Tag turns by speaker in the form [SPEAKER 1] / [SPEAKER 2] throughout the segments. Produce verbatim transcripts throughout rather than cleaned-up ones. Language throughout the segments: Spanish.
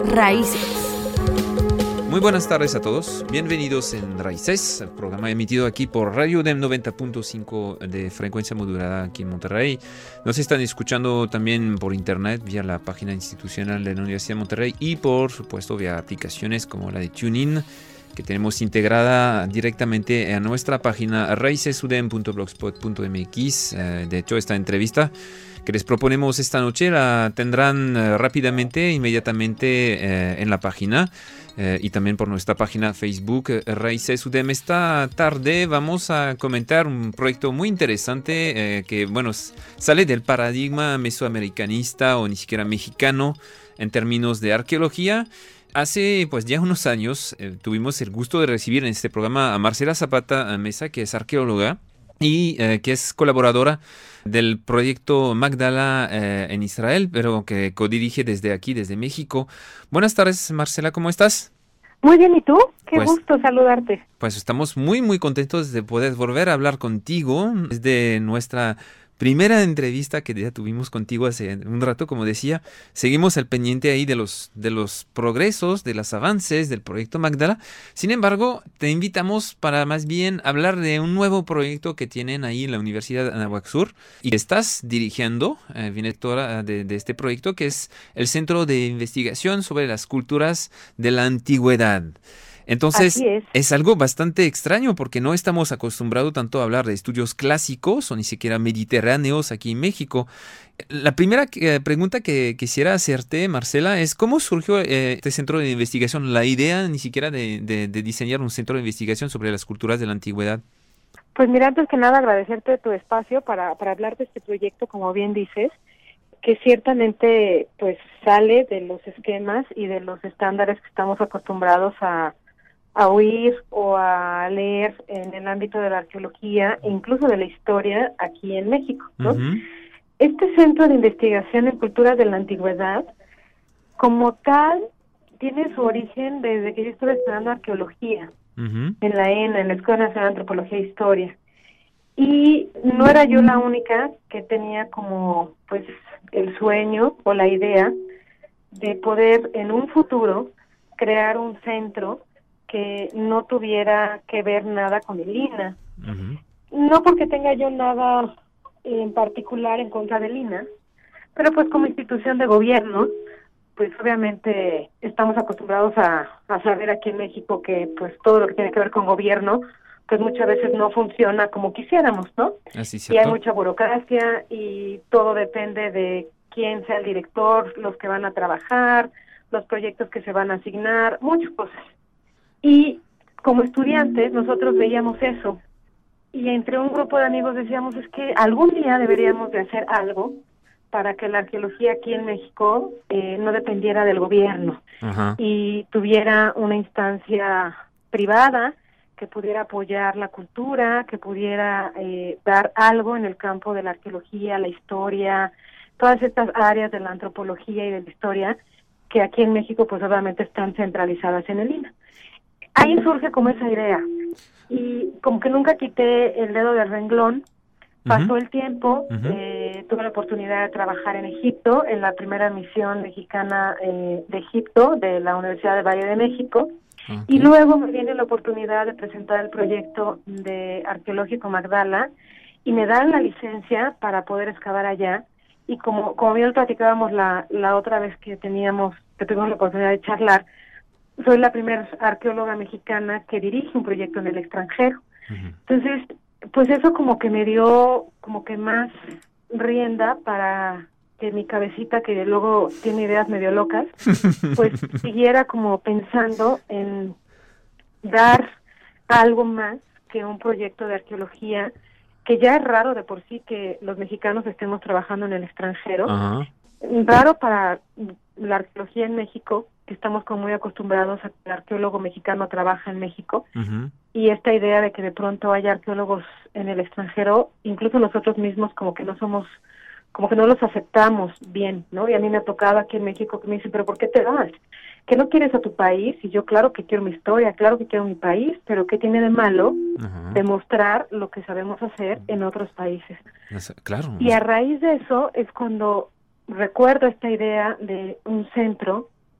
[SPEAKER 1] Raíces.
[SPEAKER 2] Muy buenas tardes a todos, bienvenidos en Raíces, el programa emitido aquí por Radio UDEM noventa punto cinco de frecuencia modulada aquí en Monterrey. Nos están escuchando también por internet vía la página institucional de la Universidad de Monterrey y por supuesto vía aplicaciones como la de TuneIn, que tenemos integrada directamente a nuestra página raicesudem punto blogspot punto mx. De hecho, esta entrevista que les proponemos esta noche la tendrán uh, rápidamente, inmediatamente uh, en la página uh, y también por nuestra página Facebook uh, Raíces UDEM. Esta tarde vamos a comentar un proyecto muy interesante uh, que bueno sale del paradigma mesoamericanista o ni siquiera mexicano en términos de arqueología. Hace pues ya unos años eh, tuvimos el gusto de recibir en este programa a Marcela Zapata Mesa, que es arqueóloga y eh, que es colaboradora del proyecto Magdala eh, en Israel, pero que codirige desde aquí, desde México. Buenas tardes, Marcela, ¿cómo estás?
[SPEAKER 3] Muy bien, ¿y tú? Qué
[SPEAKER 2] pues,
[SPEAKER 3] gusto saludarte.
[SPEAKER 2] Pues estamos muy, muy contentos de poder volver a hablar contigo desde nuestra primera entrevista que ya tuvimos contigo hace un rato, como decía. Seguimos al pendiente ahí de los, de los progresos, de los avances del proyecto Magdala. Sin embargo, te invitamos para más bien hablar de un nuevo proyecto que tienen ahí en la Universidad de Anáhuac Sur y que estás dirigiendo, eh, directora de, de este proyecto, que es el Centro de Investigación sobre las Culturas de la Antigüedad. Entonces,
[SPEAKER 3] es.
[SPEAKER 2] es algo bastante extraño porque no estamos acostumbrados tanto a hablar de estudios clásicos o ni siquiera mediterráneos aquí en México. La primera eh, pregunta que quisiera hacerte, Marcela, es ¿cómo surgió eh, este centro de investigación? La idea ni siquiera de, de, de diseñar un centro de investigación sobre las culturas de la antigüedad.
[SPEAKER 3] Pues mira, antes que nada agradecerte tu espacio para, para hablar de este proyecto, como bien dices, que ciertamente pues sale de los esquemas y de los estándares que estamos acostumbrados a a oír o a leer en el ámbito de la arqueología e incluso de la historia aquí en México, ¿no? Uh-huh. Este Centro de Investigación en Culturas de la Antigüedad, como tal, tiene su origen desde que yo estuve estudiando arqueología uh-huh. en la E N A, en la Escuela Nacional de Antropología e Historia. Y no era yo la única que tenía como, pues, el sueño o la idea de poder en un futuro crear un centro que no tuviera que ver nada con el I N A. Uh-huh. No porque tenga yo nada en particular en contra del I N A, pero pues como institución de gobierno, pues obviamente estamos acostumbrados a, a saber aquí en México que pues todo lo que tiene que ver con gobierno, pues muchas veces no funciona como quisiéramos, ¿no?
[SPEAKER 2] Así
[SPEAKER 3] y hay mucha burocracia y todo depende de quién sea el director, los que van a trabajar, los proyectos que se van a asignar, muchas cosas. Y como estudiantes nosotros veíamos eso y entre un grupo de amigos decíamos es que algún día deberíamos de hacer algo para que la arqueología aquí en México eh, no dependiera del gobierno uh-huh. y tuviera una instancia privada que pudiera apoyar la cultura, que pudiera eh, dar algo en el campo de la arqueología, la historia, todas estas áreas de la antropología y de la historia que aquí en México pues obviamente están centralizadas en el I N A. Ahí surge como esa idea y como que nunca quité el dedo del renglón, pasó uh-huh. el tiempo, uh-huh. eh, tuve la oportunidad de trabajar en Egipto, en la primera misión mexicana eh, de Egipto, de la Universidad del Valle de México, okay. y luego me viene la oportunidad de presentar el proyecto de arqueológico Magdala y me dan la licencia para poder excavar allá y como, como bien platicábamos la, la otra vez que teníamos, que tuvimos la oportunidad de charlar, soy la primera arqueóloga mexicana que dirige un proyecto en el extranjero. Uh-huh. Entonces, pues eso como que me dio como que más rienda para que mi cabecita, que luego tiene ideas medio locas, pues siguiera como pensando en dar algo más que un proyecto de arqueología, que ya es raro de por sí que los mexicanos estemos trabajando en el extranjero. Uh-huh. Raro para la arqueología en México, que estamos como muy acostumbrados a que el arqueólogo mexicano trabaja en México, uh-huh. y esta idea de que de pronto haya arqueólogos en el extranjero, incluso nosotros mismos como que no somos, como que no los aceptamos bien, ¿no? Y a mí me ha tocado aquí en México que me dicen, pero ¿por qué te vas? ¿Que no quieres a tu país? Y yo, claro que quiero mi historia, claro que quiero mi país, pero ¿qué tiene de malo uh-huh. demostrar lo que sabemos hacer en otros países?
[SPEAKER 2] Claro.
[SPEAKER 3] Y a raíz de eso es cuando recuerdo esta idea de un centro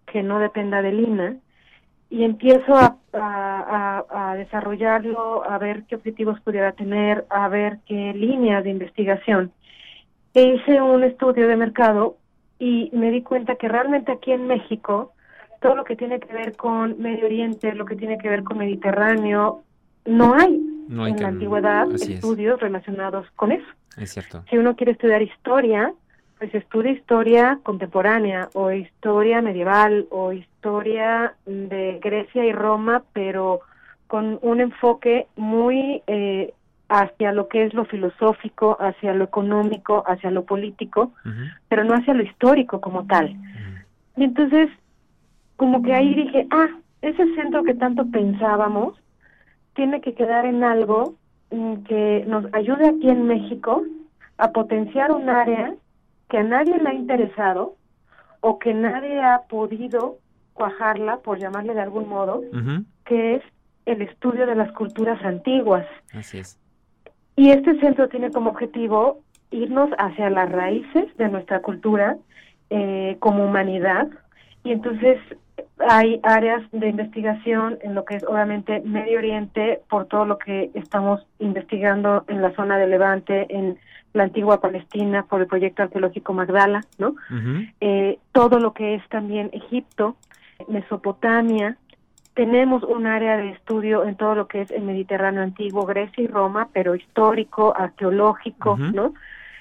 [SPEAKER 3] que no dependa del I N A y empiezo a, a, a, a desarrollarlo, a ver qué objetivos pudiera tener, a ver qué líneas de investigación. E hice un estudio de mercado y me di cuenta que realmente aquí en México, todo lo que tiene que ver con Medio Oriente, lo que tiene que ver con Mediterráneo, no hay,
[SPEAKER 2] no hay
[SPEAKER 3] en
[SPEAKER 2] que,
[SPEAKER 3] la antigüedad estudios
[SPEAKER 2] es.
[SPEAKER 3] relacionados con eso.
[SPEAKER 2] Es cierto.
[SPEAKER 3] Si uno quiere estudiar historia, pues estudia historia contemporánea o historia medieval o historia de Grecia y Roma, pero con un enfoque muy eh, hacia lo que es lo filosófico, hacia lo económico, hacia lo político, uh-huh. pero no hacia lo histórico como tal. Uh-huh. Y entonces, como que ahí dije, ah, ese centro que tanto pensábamos tiene que quedar en algo que nos ayude aquí en México a potenciar un área que a nadie le ha interesado o que nadie ha podido cuajarla, por llamarle de algún modo, uh-huh. que es el estudio de las culturas antiguas.
[SPEAKER 2] Así es.
[SPEAKER 3] Y este centro tiene como objetivo irnos hacia las raíces de nuestra cultura eh, como humanidad, y entonces hay áreas de investigación en lo que es obviamente Medio Oriente, por todo lo que estamos investigando en la zona de Levante, en la antigua Palestina, por el proyecto arqueológico Magdala, ¿no? Uh-huh. Eh, todo lo que es también Egipto, Mesopotamia. Tenemos un área de estudio en todo lo que es el Mediterráneo antiguo, Grecia y Roma, pero histórico, arqueológico, uh-huh. ¿no?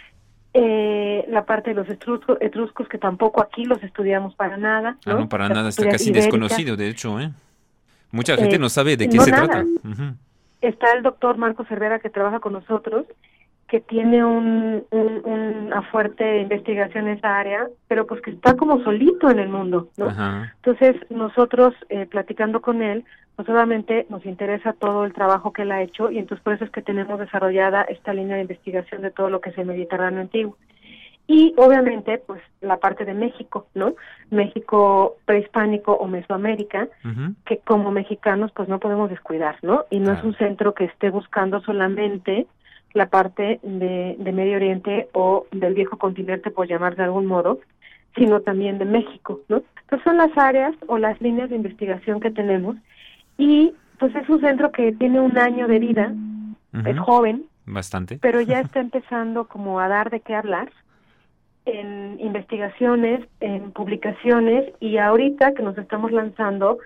[SPEAKER 3] Eh, la parte de los etruscos, etruscos, que tampoco aquí los estudiamos para nada, ¿no?
[SPEAKER 2] Ah, no, para
[SPEAKER 3] Las
[SPEAKER 2] nada, está casi
[SPEAKER 3] ibéricas.
[SPEAKER 2] Desconocido, de hecho, ¿eh? Mucha gente
[SPEAKER 3] eh,
[SPEAKER 2] no sabe de qué
[SPEAKER 3] no
[SPEAKER 2] se
[SPEAKER 3] nada.
[SPEAKER 2] trata. Uh-huh.
[SPEAKER 3] Está el doctor Marcos Cervera, que trabaja con nosotros, que tiene un, un, una fuerte investigación en esa área, pero pues que está como solito en el mundo, ¿no?
[SPEAKER 2] Ajá.
[SPEAKER 3] Entonces, nosotros, eh, platicando con él, pues obviamente nos interesa todo el trabajo que él ha hecho, y entonces por eso es que tenemos desarrollada esta línea de investigación de todo lo que es el Mediterráneo antiguo. Y obviamente, pues, la parte de México, ¿no? México prehispánico o Mesoamérica, uh-huh. que como mexicanos, pues, no podemos descuidar, ¿no? Y no claro. es un centro que esté buscando solamente la parte de, de Medio Oriente o del viejo continente, por llamar de algún modo, sino también de México, ¿no? Entonces son las áreas o las líneas de investigación que tenemos, y pues es un centro que tiene un año de vida, uh-huh. es joven,
[SPEAKER 2] bastante,
[SPEAKER 3] pero ya está empezando como a dar de qué hablar en investigaciones, en publicaciones, y ahorita que nos estamos lanzando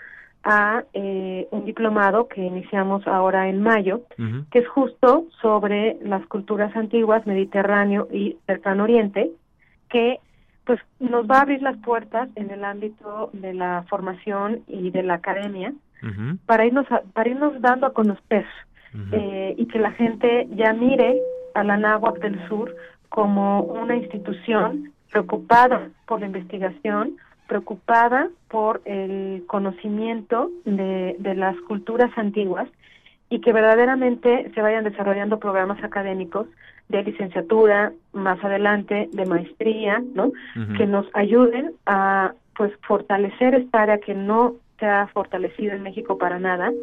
[SPEAKER 3] a eh, un diplomado que iniciamos ahora en mayo, uh-huh. que es justo sobre las culturas antiguas, Mediterráneo y Cercano Oriente, que pues nos va a abrir las puertas en el ámbito de la formación y de la academia, uh-huh. para irnos a, para irnos dando a conocer, uh-huh. eh, y que la gente ya mire a la Anáhuac del Sur como una institución preocupada por la investigación, preocupada por el conocimiento de, de las culturas antiguas, y que verdaderamente se vayan desarrollando programas académicos de licenciatura, más adelante de maestría, ¿no? Uh-huh. Que nos ayuden a pues fortalecer esta área que no se ha fortalecido en México para nada,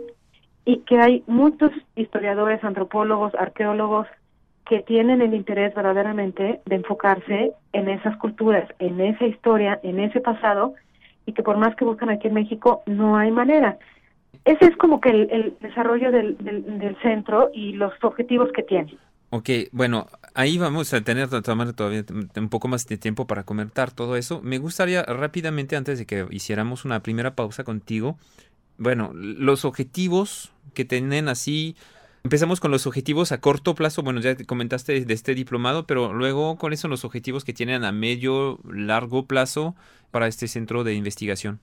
[SPEAKER 3] y que hay muchos historiadores, antropólogos, arqueólogos que tienen el interés verdaderamente de enfocarse en esas culturas, en esa historia, en ese pasado, y que por más que buscan aquí en México, no hay manera. Ese es como que el, el desarrollo del, del, del centro y los objetivos que tiene.
[SPEAKER 2] Ok, bueno, ahí vamos a tener tomar todavía un poco más de tiempo para comentar todo eso. Me gustaría rápidamente, antes de que hiciéramos una primera pausa contigo, bueno, los objetivos que tienen así. Empezamos con los objetivos a corto plazo. Bueno, ya comentaste de este diplomado, pero luego, ¿cuáles son los objetivos que tienen a medio, largo plazo para este centro de investigación?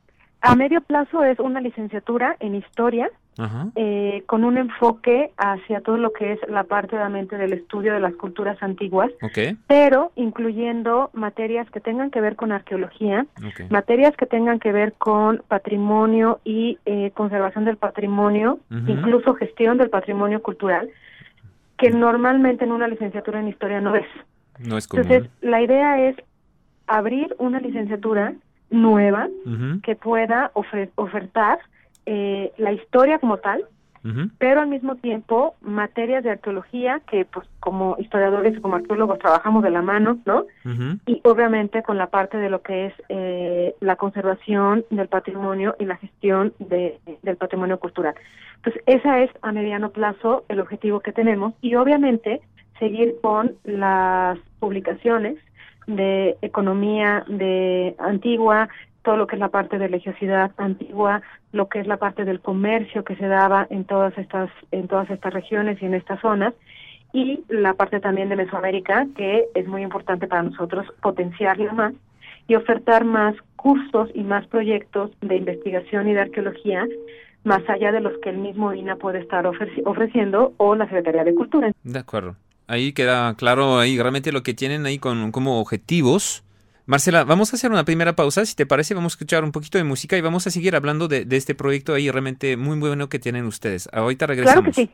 [SPEAKER 3] A medio plazo es una licenciatura en historia, uh-huh. eh, con un enfoque hacia todo lo que es la parte obviamente del estudio de las culturas antiguas,
[SPEAKER 2] okay.
[SPEAKER 3] pero incluyendo materias que tengan que ver con arqueología,
[SPEAKER 2] okay.
[SPEAKER 3] materias que tengan que ver con patrimonio y eh, conservación del patrimonio, uh-huh. incluso gestión del patrimonio cultural, que uh-huh. normalmente en una licenciatura en historia no es.
[SPEAKER 2] No es común.
[SPEAKER 3] Entonces, la idea es abrir una licenciatura nueva, uh-huh. que pueda ofer- ofertar eh, la historia como tal,
[SPEAKER 2] Uh-huh.
[SPEAKER 3] pero al mismo tiempo materias de arqueología que pues como historiadores y como arqueólogos trabajamos de la mano, ¿no?
[SPEAKER 2] Uh-huh.
[SPEAKER 3] Y obviamente con la parte de lo que es eh, la conservación del patrimonio y la gestión de, del patrimonio cultural. Entonces, esa es a mediano plazo el objetivo que tenemos y obviamente seguir con las publicaciones de economía de antigua, todo lo que es la parte de religiosidad antigua, lo que es la parte del comercio que se daba en todas estas en todas estas regiones y en estas zonas, y la parte también de Mesoamérica, que es muy importante para nosotros potenciarla más y ofertar más cursos y más proyectos de investigación y de arqueología, más allá de los que el mismo I N A puede estar ofreci- ofreciendo o la Secretaría de Cultura.
[SPEAKER 2] De acuerdo. Ahí queda claro ahí realmente lo que tienen ahí con, como objetivos. Marcela, vamos a hacer una primera pausa, si te parece, vamos a escuchar un poquito de música y vamos a seguir hablando de, de este proyecto ahí realmente muy, muy bueno que tienen ustedes. Ahorita regresamos.
[SPEAKER 3] Claro que sí.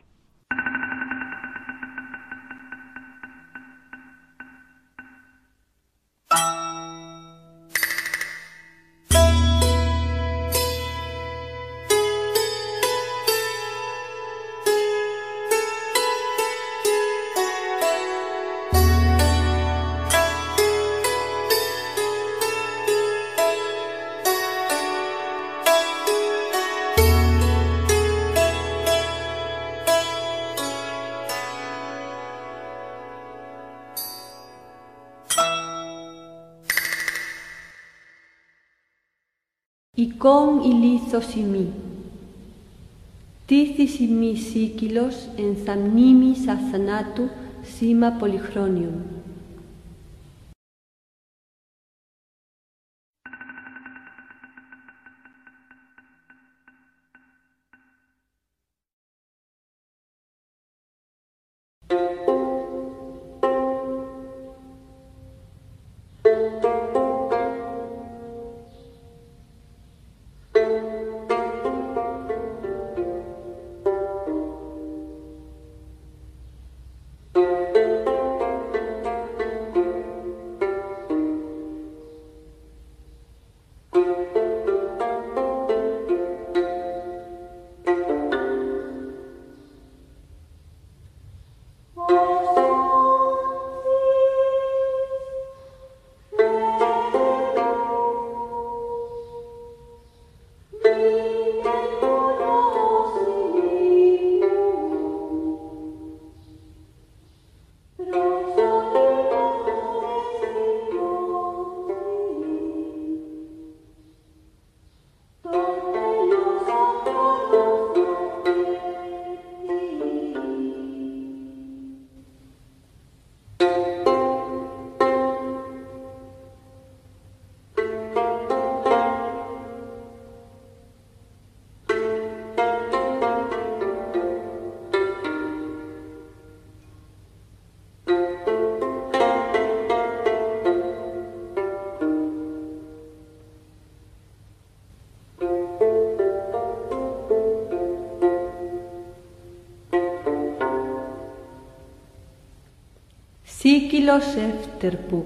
[SPEAKER 1] Ikon ilithosimi, tithissimi sikilos en samnimi sasanatu sima polychronium. Sikilos efterpu.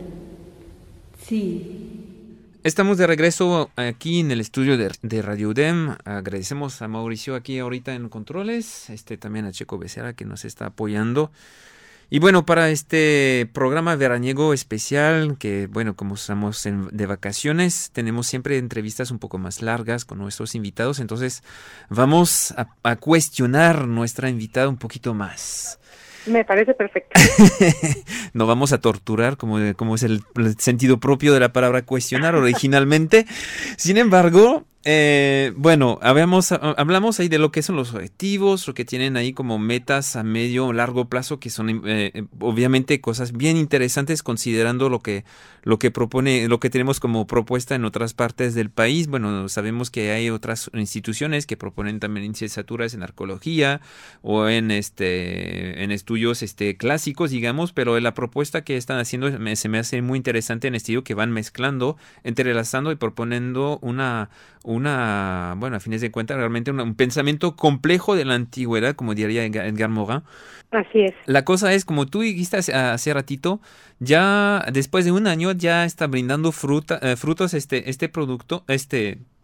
[SPEAKER 1] Sí.
[SPEAKER 2] Estamos de regreso aquí en el estudio de, de Radio U D E M. Agradecemos a Mauricio aquí ahorita en controles, este también a Checo Becerra que nos está apoyando. Y bueno, para este programa veraniego especial, que bueno, como estamos en, de vacaciones, tenemos siempre entrevistas un poco más largas con nuestros invitados, entonces vamos a, a cuestionar nuestra invitada un poquito más.
[SPEAKER 3] Me parece perfecto.
[SPEAKER 2] No vamos a torturar, como, como es el, el sentido propio de la palabra cuestionar originalmente. Sin embargo, eh, bueno, habíamos, hablamos ahí de lo que son los objetivos, lo que tienen ahí como metas a medio o largo plazo, que son eh, obviamente cosas bien interesantes considerando lo que, lo que propone, lo que tenemos como propuesta en otras partes del país. Bueno, sabemos que hay otras instituciones que proponen también licenciaturas en arqueología o en este en estudios este clásicos, digamos, pero la propuesta que están haciendo me, se me hace muy interesante en el estilo que van mezclando, entrelazando y proponiendo una una, bueno, a fines de cuentas, realmente una, un pensamiento complejo de la antigüedad, como diría Edgar Morin.
[SPEAKER 3] Así es.
[SPEAKER 2] La cosa es, como tú dijiste hace, hace ratito, ya después de un año ya está brindando fruta, eh, frutos este, este producto, este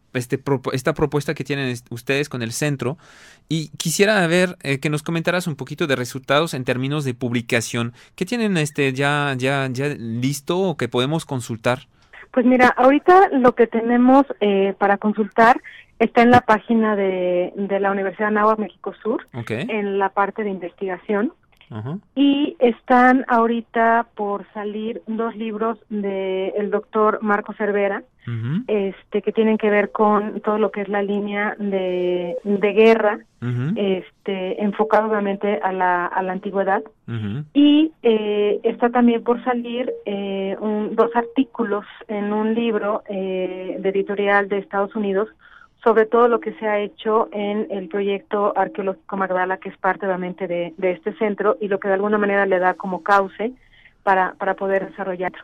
[SPEAKER 2] este, propu- esta propuesta que tienen est- ustedes con el centro, y quisiera ver eh, que nos comentaras un poquito de resultados en términos de publicación. ¿Qué tienen este ya, ya, ya listo o que podemos consultar?
[SPEAKER 3] Pues mira, ahorita lo que tenemos eh, para consultar está en la página de, de la Universidad de Anáhuac México Sur,
[SPEAKER 2] Okay.
[SPEAKER 3] en la parte de investigación.
[SPEAKER 2] Ajá.
[SPEAKER 3] Y están ahorita por salir dos libros de el doctor Marco Cervera,
[SPEAKER 2] Uh-huh.
[SPEAKER 3] este, que tienen que ver con todo lo que es la línea de, de guerra,
[SPEAKER 2] Uh-huh.
[SPEAKER 3] este, enfocado obviamente a la, a la antigüedad.
[SPEAKER 2] Uh-huh.
[SPEAKER 3] Y eh, está también por salir eh, un, dos artículos en un libro eh, de editorial de Estados Unidos sobre todo lo que se ha hecho en el proyecto arqueológico Magdala, que es parte obviamente de, de este centro y lo que de alguna manera le da como cauce para, para poder desarrollarlo.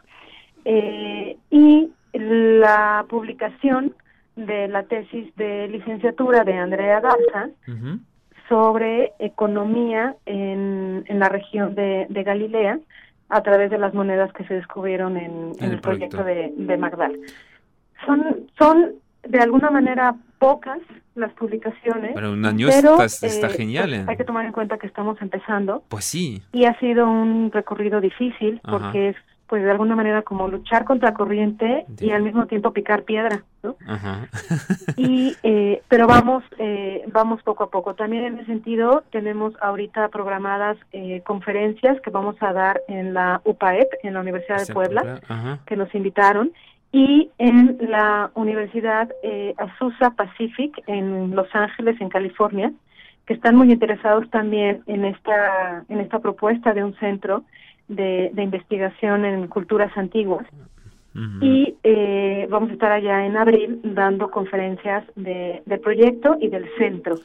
[SPEAKER 3] Eh, y la publicación de la tesis de licenciatura de Andrea Garza
[SPEAKER 2] Uh-huh.
[SPEAKER 3] sobre economía en, en la región de, de Galilea a través de las monedas que se descubrieron en, en el, el proyecto, proyecto de, de Magdala. Son, son de alguna manera pocas las publicaciones,
[SPEAKER 2] pero un año
[SPEAKER 3] pero,
[SPEAKER 2] está, está
[SPEAKER 3] eh,
[SPEAKER 2] genial.
[SPEAKER 3] Pues,
[SPEAKER 2] ¿eh?
[SPEAKER 3] hay que tomar en cuenta que estamos empezando.
[SPEAKER 2] Pues sí.
[SPEAKER 3] Y ha sido un recorrido difícil. Ajá. Porque es, pues de alguna manera como luchar contra corriente sí. y al mismo tiempo picar piedra, ¿no?
[SPEAKER 2] Ajá.
[SPEAKER 3] y eh, pero vamos eh, vamos poco a poco. También en ese sentido tenemos ahorita programadas eh, conferencias que vamos a dar en la U P A E P, en la Universidad de Puebla, Ajá. que nos invitaron, y en la Universidad eh, Azusa Pacific en Los Ángeles, en California, que están muy interesados también en esta en esta propuesta de un centro de, de investigación en culturas antiguas. Uh-huh. Y eh, vamos a estar allá en abril dando conferencias de, del proyecto y del centro.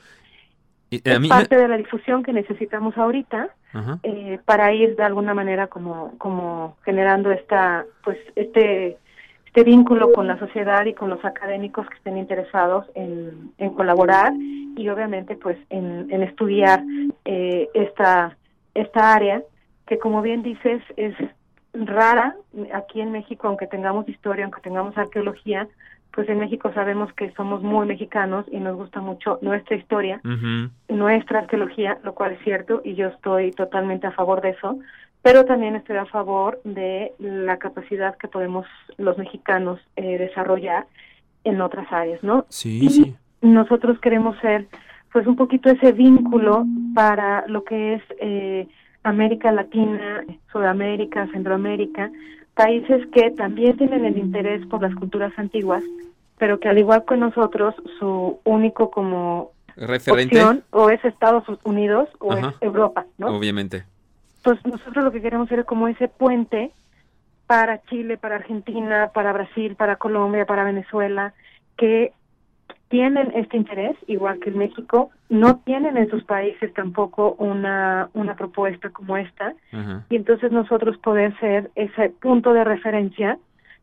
[SPEAKER 3] Y, es parte me... de la difusión que necesitamos ahorita uh-huh. eh, para ir de alguna manera como como generando esta pues este este vínculo con la sociedad y con los académicos que estén interesados en, en colaborar y obviamente pues en, en estudiar eh, esta esta área que, como bien dices, es rara aquí en México, aunque tengamos historia, aunque tengamos arqueología, pues en México sabemos que somos muy mexicanos y nos gusta mucho nuestra historia, uh-huh. nuestra arqueología, lo cual es cierto, y yo estoy totalmente a favor de eso, pero también estoy a favor de la capacidad que podemos los mexicanos eh, desarrollar en otras áreas, ¿no?
[SPEAKER 2] Sí,
[SPEAKER 3] y
[SPEAKER 2] sí.
[SPEAKER 3] Nosotros queremos ser, pues, un poquito ese vínculo para lo que es eh, América Latina, Sudamérica, Centroamérica, países que también tienen el interés por las culturas antiguas, pero que al igual que nosotros, su único como
[SPEAKER 2] referente
[SPEAKER 3] opción o es Estados Unidos o
[SPEAKER 2] Ajá.
[SPEAKER 3] es Europa, ¿no?
[SPEAKER 2] Obviamente.
[SPEAKER 3] Entonces nosotros lo que queremos ser como ese puente para Chile, para Argentina, para Brasil, para Colombia, para Venezuela, que tienen este interés, igual que en México, no tienen en sus países tampoco una una propuesta como esta, uh-huh. y entonces nosotros poder ser ese punto de referencia,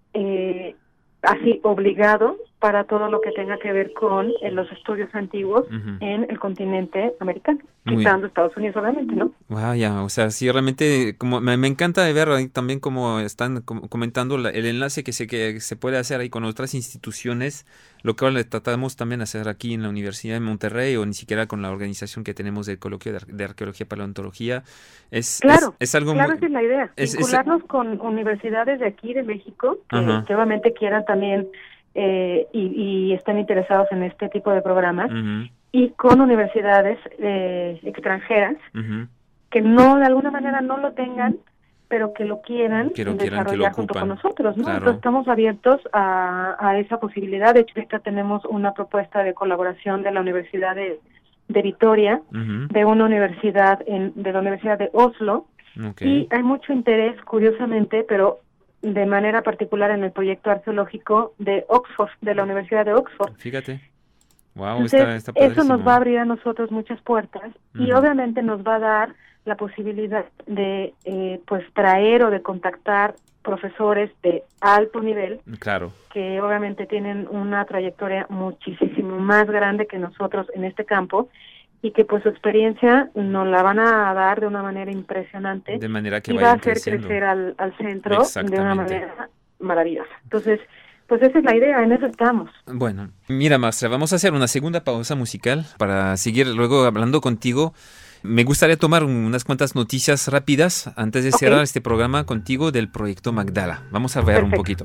[SPEAKER 3] eh, así obligado para todo lo que tenga que ver con eh, los estudios antiguos uh-huh. en el continente americano, quitando Estados Unidos obviamente, ¿no?
[SPEAKER 2] Vaya, o sea, sí, realmente como me, me encanta de ver ahí también como están com- comentando la, el enlace que se que se puede hacer ahí con otras instituciones, lo que ahora tratamos también de hacer aquí en la Universidad de Monterrey o ni siquiera con la organización que tenemos del coloquio de, de arqueología y paleontología. Es,
[SPEAKER 3] claro,
[SPEAKER 2] es, es algo
[SPEAKER 3] claro,
[SPEAKER 2] muy,
[SPEAKER 3] esa es la idea,
[SPEAKER 2] es,
[SPEAKER 3] vincularnos
[SPEAKER 2] es,
[SPEAKER 3] con universidades de aquí de México que, que obviamente quieran también eh, y, y estén interesados en este tipo de programas uh-huh. y con universidades eh, extranjeras uh-huh. que no de alguna manera no lo tengan, pero que lo quieran
[SPEAKER 2] Quiero,
[SPEAKER 3] desarrollar
[SPEAKER 2] quieran que
[SPEAKER 3] junto
[SPEAKER 2] ocupan.
[SPEAKER 3] con nosotros, ¿no?
[SPEAKER 2] Claro.
[SPEAKER 3] Entonces estamos abiertos a, a esa posibilidad. De hecho, ahorita tenemos una propuesta de colaboración de la Universidad de, de Vitoria, uh-huh. de una universidad en, de la Universidad de Oslo, okay. y hay mucho interés, curiosamente, pero de manera particular en el proyecto arqueológico de Oxford, de la Universidad de Oxford.
[SPEAKER 2] Fíjate. Wow,
[SPEAKER 3] Entonces,
[SPEAKER 2] está, está
[SPEAKER 3] eso nos va a abrir a nosotros muchas puertas uh-huh. y obviamente nos va a dar la posibilidad de eh, pues traer o de contactar profesores de alto nivel,
[SPEAKER 2] claro,
[SPEAKER 3] que obviamente tienen una trayectoria muchísimo más grande que nosotros en este campo y que pues su experiencia nos la van a dar de una manera impresionante,
[SPEAKER 2] de manera que
[SPEAKER 3] y va a hacer creciendo. crecer al, al centro de una manera maravillosa. Entonces, pues esa es la idea, en eso estamos.
[SPEAKER 2] Bueno, mira, Marcela, vamos a hacer una segunda pausa musical para seguir luego hablando contigo. Me gustaría tomar unas cuantas noticias rápidas antes de
[SPEAKER 3] Okay.
[SPEAKER 2] cerrar este programa contigo del proyecto Magdala. Vamos a ver
[SPEAKER 3] Perfecto.
[SPEAKER 2] un poquito.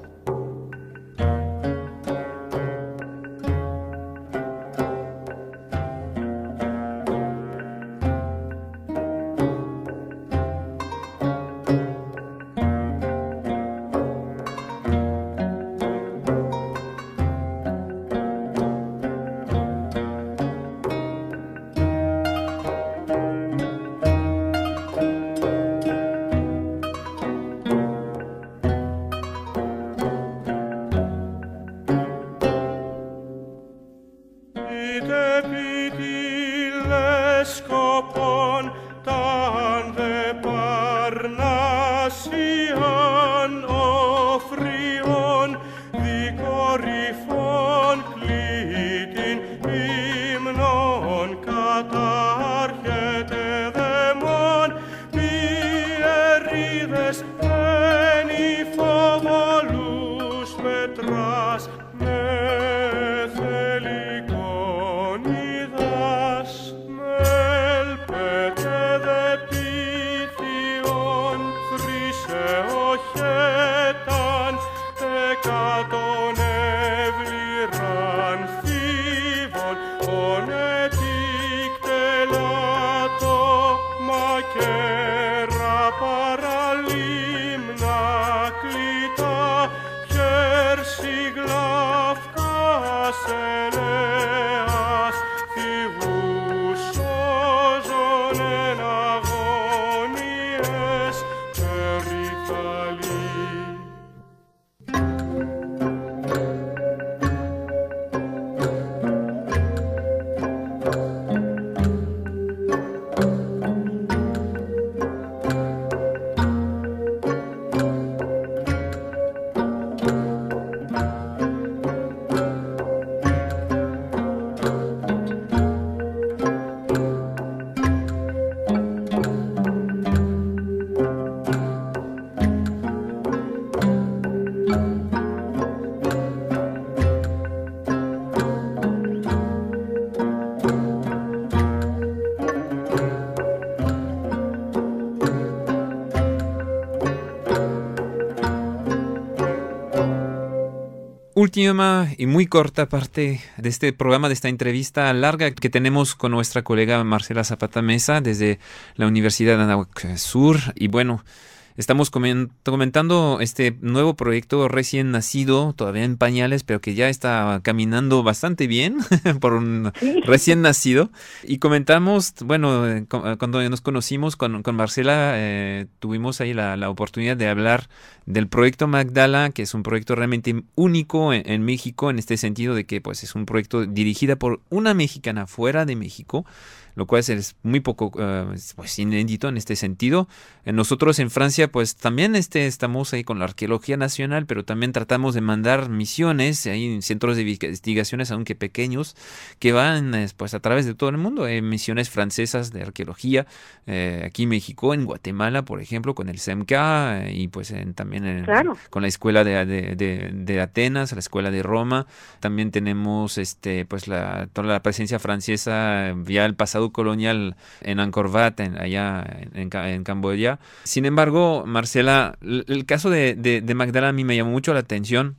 [SPEAKER 2] Última y muy corta parte de este programa, de esta entrevista larga que tenemos con nuestra colega Marcela Zapata Mesa desde la Universidad de Anáhuac Sur. Y bueno, estamos comentando este nuevo proyecto recién nacido, todavía en pañales, pero que ya está caminando bastante bien por un
[SPEAKER 3] Sí.
[SPEAKER 2] recién nacido. Y comentamos, bueno, cuando nos conocimos con, con Marcela, eh, tuvimos ahí la, la oportunidad de hablar del proyecto Magdala, que es un proyecto realmente único en, en México, en este sentido de que pues es un proyecto dirigida por una mexicana fuera de México, lo cual es muy poco uh, pues inédito en este sentido. Nosotros en Francia pues también este, estamos ahí con la arqueología nacional, pero también tratamos de mandar misiones, hay centros de investigaciones, aunque pequeños, que van pues a través de todo el mundo. Hay misiones francesas de arqueología, eh, aquí en México, en Guatemala, por ejemplo, con el SEMCA, eh, y pues en, también en,
[SPEAKER 3] Claro.
[SPEAKER 2] con la escuela de, de, de, de Atenas, la escuela de Roma. También tenemos este pues la, toda la presencia francesa ya el pasado colonial en Angkor Wat, en, allá en, en, en Camboya. Sin embargo, Marcela, el, el caso de, de, de Magdala a mí me llamó mucho la atención,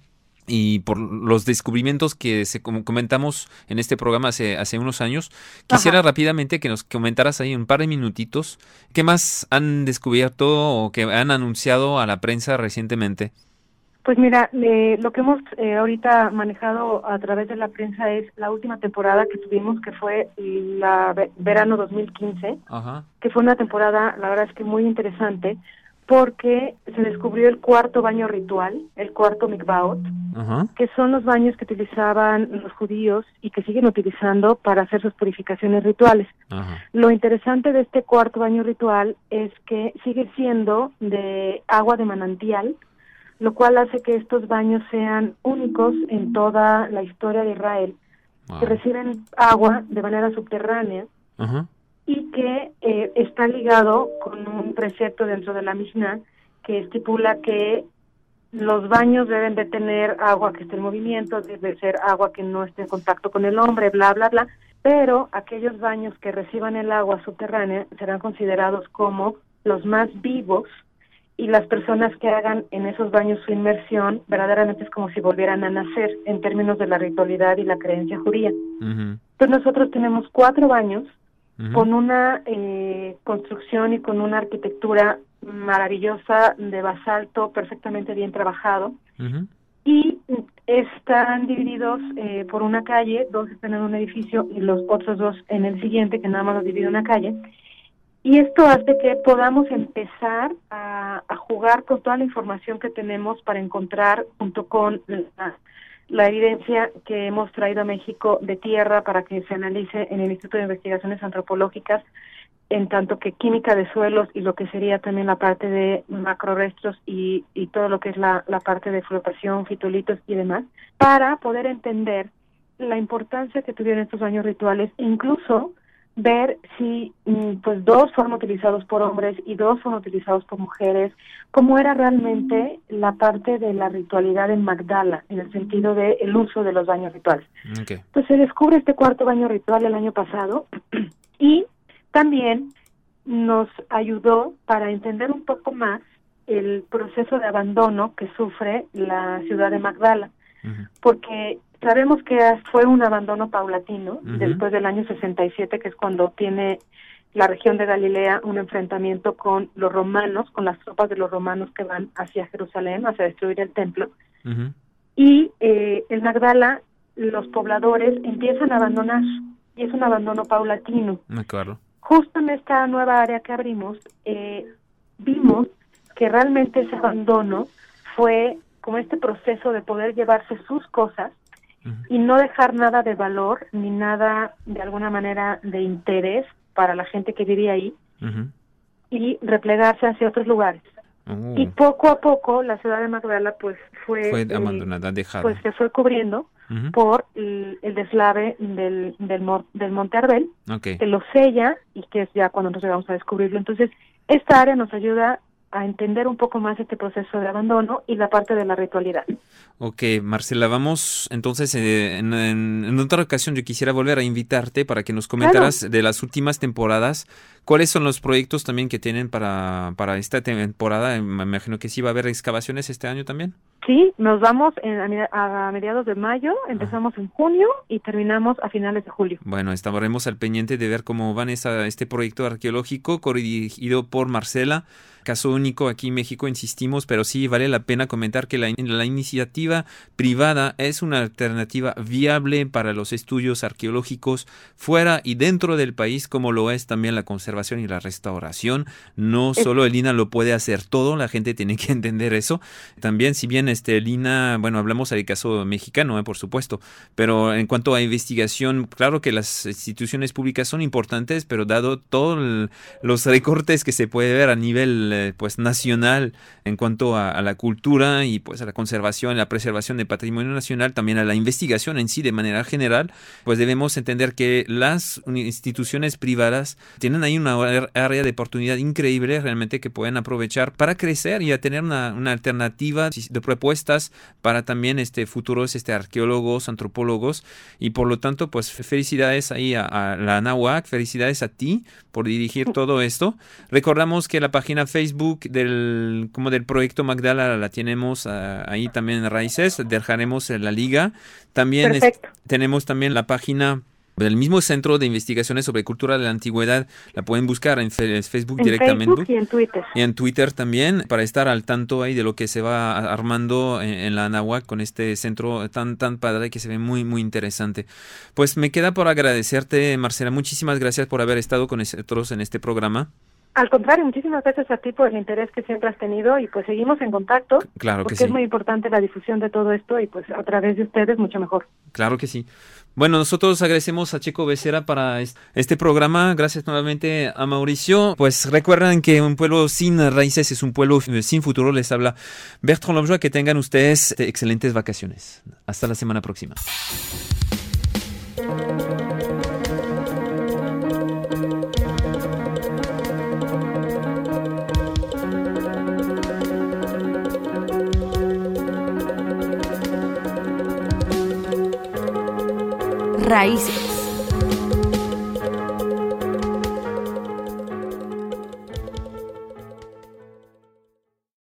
[SPEAKER 2] y por los descubrimientos que se, como comentamos en este programa hace, hace unos años, quisiera Ajá. rápidamente que nos comentaras ahí un par de minutitos qué más han descubierto o que han anunciado a la prensa recientemente.
[SPEAKER 3] Pues mira, eh, lo que hemos eh, ahorita manejado a través de la prensa es la última temporada que tuvimos, que fue la ve- verano dos mil quince,
[SPEAKER 2] Ajá.
[SPEAKER 3] que fue una temporada, la verdad es que muy interesante, porque se descubrió el cuarto baño ritual, el cuarto mikvaot,
[SPEAKER 2] Ajá.
[SPEAKER 3] que son los baños que utilizaban los judíos y que siguen utilizando para hacer sus purificaciones rituales.
[SPEAKER 2] Ajá.
[SPEAKER 3] Lo interesante de este cuarto baño ritual es que sigue siendo de agua de manantial, lo cual hace que estos baños sean únicos en toda la historia de Israel, wow. que reciben agua de manera subterránea,
[SPEAKER 2] uh-huh.
[SPEAKER 3] y que eh, está ligado con un precepto dentro de la Mishnah que estipula que los baños deben de tener agua que esté en movimiento, debe ser agua que no esté en contacto con el hombre, bla, bla, bla, pero aquellos baños que reciban el agua subterránea serán considerados como los más vivos, y las personas que hagan en esos baños su inmersión, verdaderamente es como si volvieran a nacer en términos de la ritualidad y la creencia judía. Uh-huh. Entonces nosotros tenemos cuatro baños uh-huh. con una eh, construcción y con una arquitectura maravillosa de basalto, perfectamente bien trabajado, uh-huh. y están divididos eh, por una calle, dos están en un edificio y los otros dos en el siguiente, que nada más los divide una calle. Y esto hace que podamos empezar a, a jugar con toda la información que tenemos para encontrar, junto con la, la evidencia que hemos traído a México de tierra para que se analice en el Instituto de Investigaciones Antropológicas, en tanto que química de suelos y lo que sería también la parte de macrorestos y, y todo lo que es la, la parte de flotación, fitolitos y demás, para poder entender la importancia que tuvieron estos baños rituales, e incluso ver si pues dos fueron utilizados por hombres y dos fueron utilizados por mujeres, cómo era realmente la parte de la ritualidad en Magdala, en el sentido de el uso de los baños rituales. Okay. Entonces se descubre este cuarto baño ritual el año pasado y también nos ayudó para entender un poco más el proceso de abandono que sufre la ciudad de Magdala, uh-huh. porque sabemos que fue un abandono paulatino, uh-huh. después del año sesenta y siete, que es cuando tiene la región de Galilea un enfrentamiento con los romanos, con las tropas de los romanos que van hacia Jerusalén, hacia destruir el templo. Uh-huh. Y eh, en Magdala los pobladores empiezan a abandonar, y es un abandono paulatino.
[SPEAKER 2] Claro.
[SPEAKER 3] Justo en esta nueva área que abrimos, eh, vimos que realmente ese abandono fue como este proceso de poder llevarse sus cosas, uh-huh. y no dejar nada de valor, ni nada de alguna manera de interés para la gente que vivía ahí, uh-huh. y replegarse hacia otros lugares. Uh. Y poco a poco la ciudad de Magdala pues fue,
[SPEAKER 2] fue abandonada, eh, dejada.
[SPEAKER 3] Pues se fue cubriendo uh-huh. por el, el deslave del, del, mor, del Monte Arbel, okay. que lo sella, y que es ya cuando nos llegamos a descubrirlo. Entonces, esta área nos ayuda a entender un poco más este proceso de abandono y la parte de la ritualidad.
[SPEAKER 2] Ok, Marcela, vamos entonces eh, en, en, en otra ocasión yo quisiera volver a invitarte para que nos comentaras claro. de las últimas temporadas, cuáles son los proyectos también que tienen para, para esta temporada. Me imagino que sí va a haber excavaciones este año también.
[SPEAKER 3] Sí, nos vamos en, a, a mediados de mayo, empezamos ah. en junio y terminamos a finales de julio.
[SPEAKER 2] Bueno, estaremos al pendiente de ver cómo van esa, este proyecto arqueológico dirigido por Marcela. Caso único aquí en México, insistimos, pero sí vale la pena comentar que la, la iniciativa privada es una alternativa viable para los estudios arqueológicos fuera y dentro del país, como lo es también la conservación y la restauración. No solo el I N A lo puede hacer todo, la gente tiene que entender eso. También, si bien este, el I N A, bueno, hablamos del caso mexicano, eh, por supuesto, pero en cuanto a investigación, claro que las instituciones públicas son importantes, pero dado todos los recortes que se puede ver a nivel pues nacional en cuanto a, a la cultura y pues a la conservación, la preservación del patrimonio nacional, también a la investigación en sí de manera general, pues debemos entender que las instituciones privadas tienen ahí una área de oportunidad increíble realmente que pueden aprovechar para crecer y a tener una, una alternativa de propuestas para también este futuros este arqueólogos, antropólogos, y por lo tanto pues felicidades ahí a, a la ANAHUAC, felicidades a ti por dirigir todo esto. Recordamos que la página Facebook del como del proyecto Magdala la tenemos uh, ahí también en Raíces, dejaremos la liga. También es, tenemos también la página del mismo Centro de Investigaciones sobre Cultura de la Antigüedad, la pueden buscar en Facebook
[SPEAKER 3] en
[SPEAKER 2] directamente.
[SPEAKER 3] Facebook y en Twitter.
[SPEAKER 2] Y en Twitter también, para estar al tanto ahí de lo que se va armando en, en la ANAHUAC con este centro tan tan padre que se ve muy muy interesante. Pues me queda por agradecerte, Marcela, muchísimas gracias por haber estado con nosotros en este programa.
[SPEAKER 3] Al contrario, muchísimas gracias a ti por el interés que siempre has tenido y pues seguimos en contacto.
[SPEAKER 2] Claro que
[SPEAKER 3] porque
[SPEAKER 2] sí.
[SPEAKER 3] Es muy importante la difusión de todo esto y pues a través de ustedes mucho mejor.
[SPEAKER 2] Claro que sí. Bueno, nosotros agradecemos a Checo Becerra para este programa. Gracias nuevamente a Mauricio. Pues recuerden que un pueblo sin raíces es un pueblo sin futuro. Les habla Bertrand Lobjoy. Que tengan ustedes excelentes vacaciones. Hasta la semana próxima.
[SPEAKER 4] Raíces.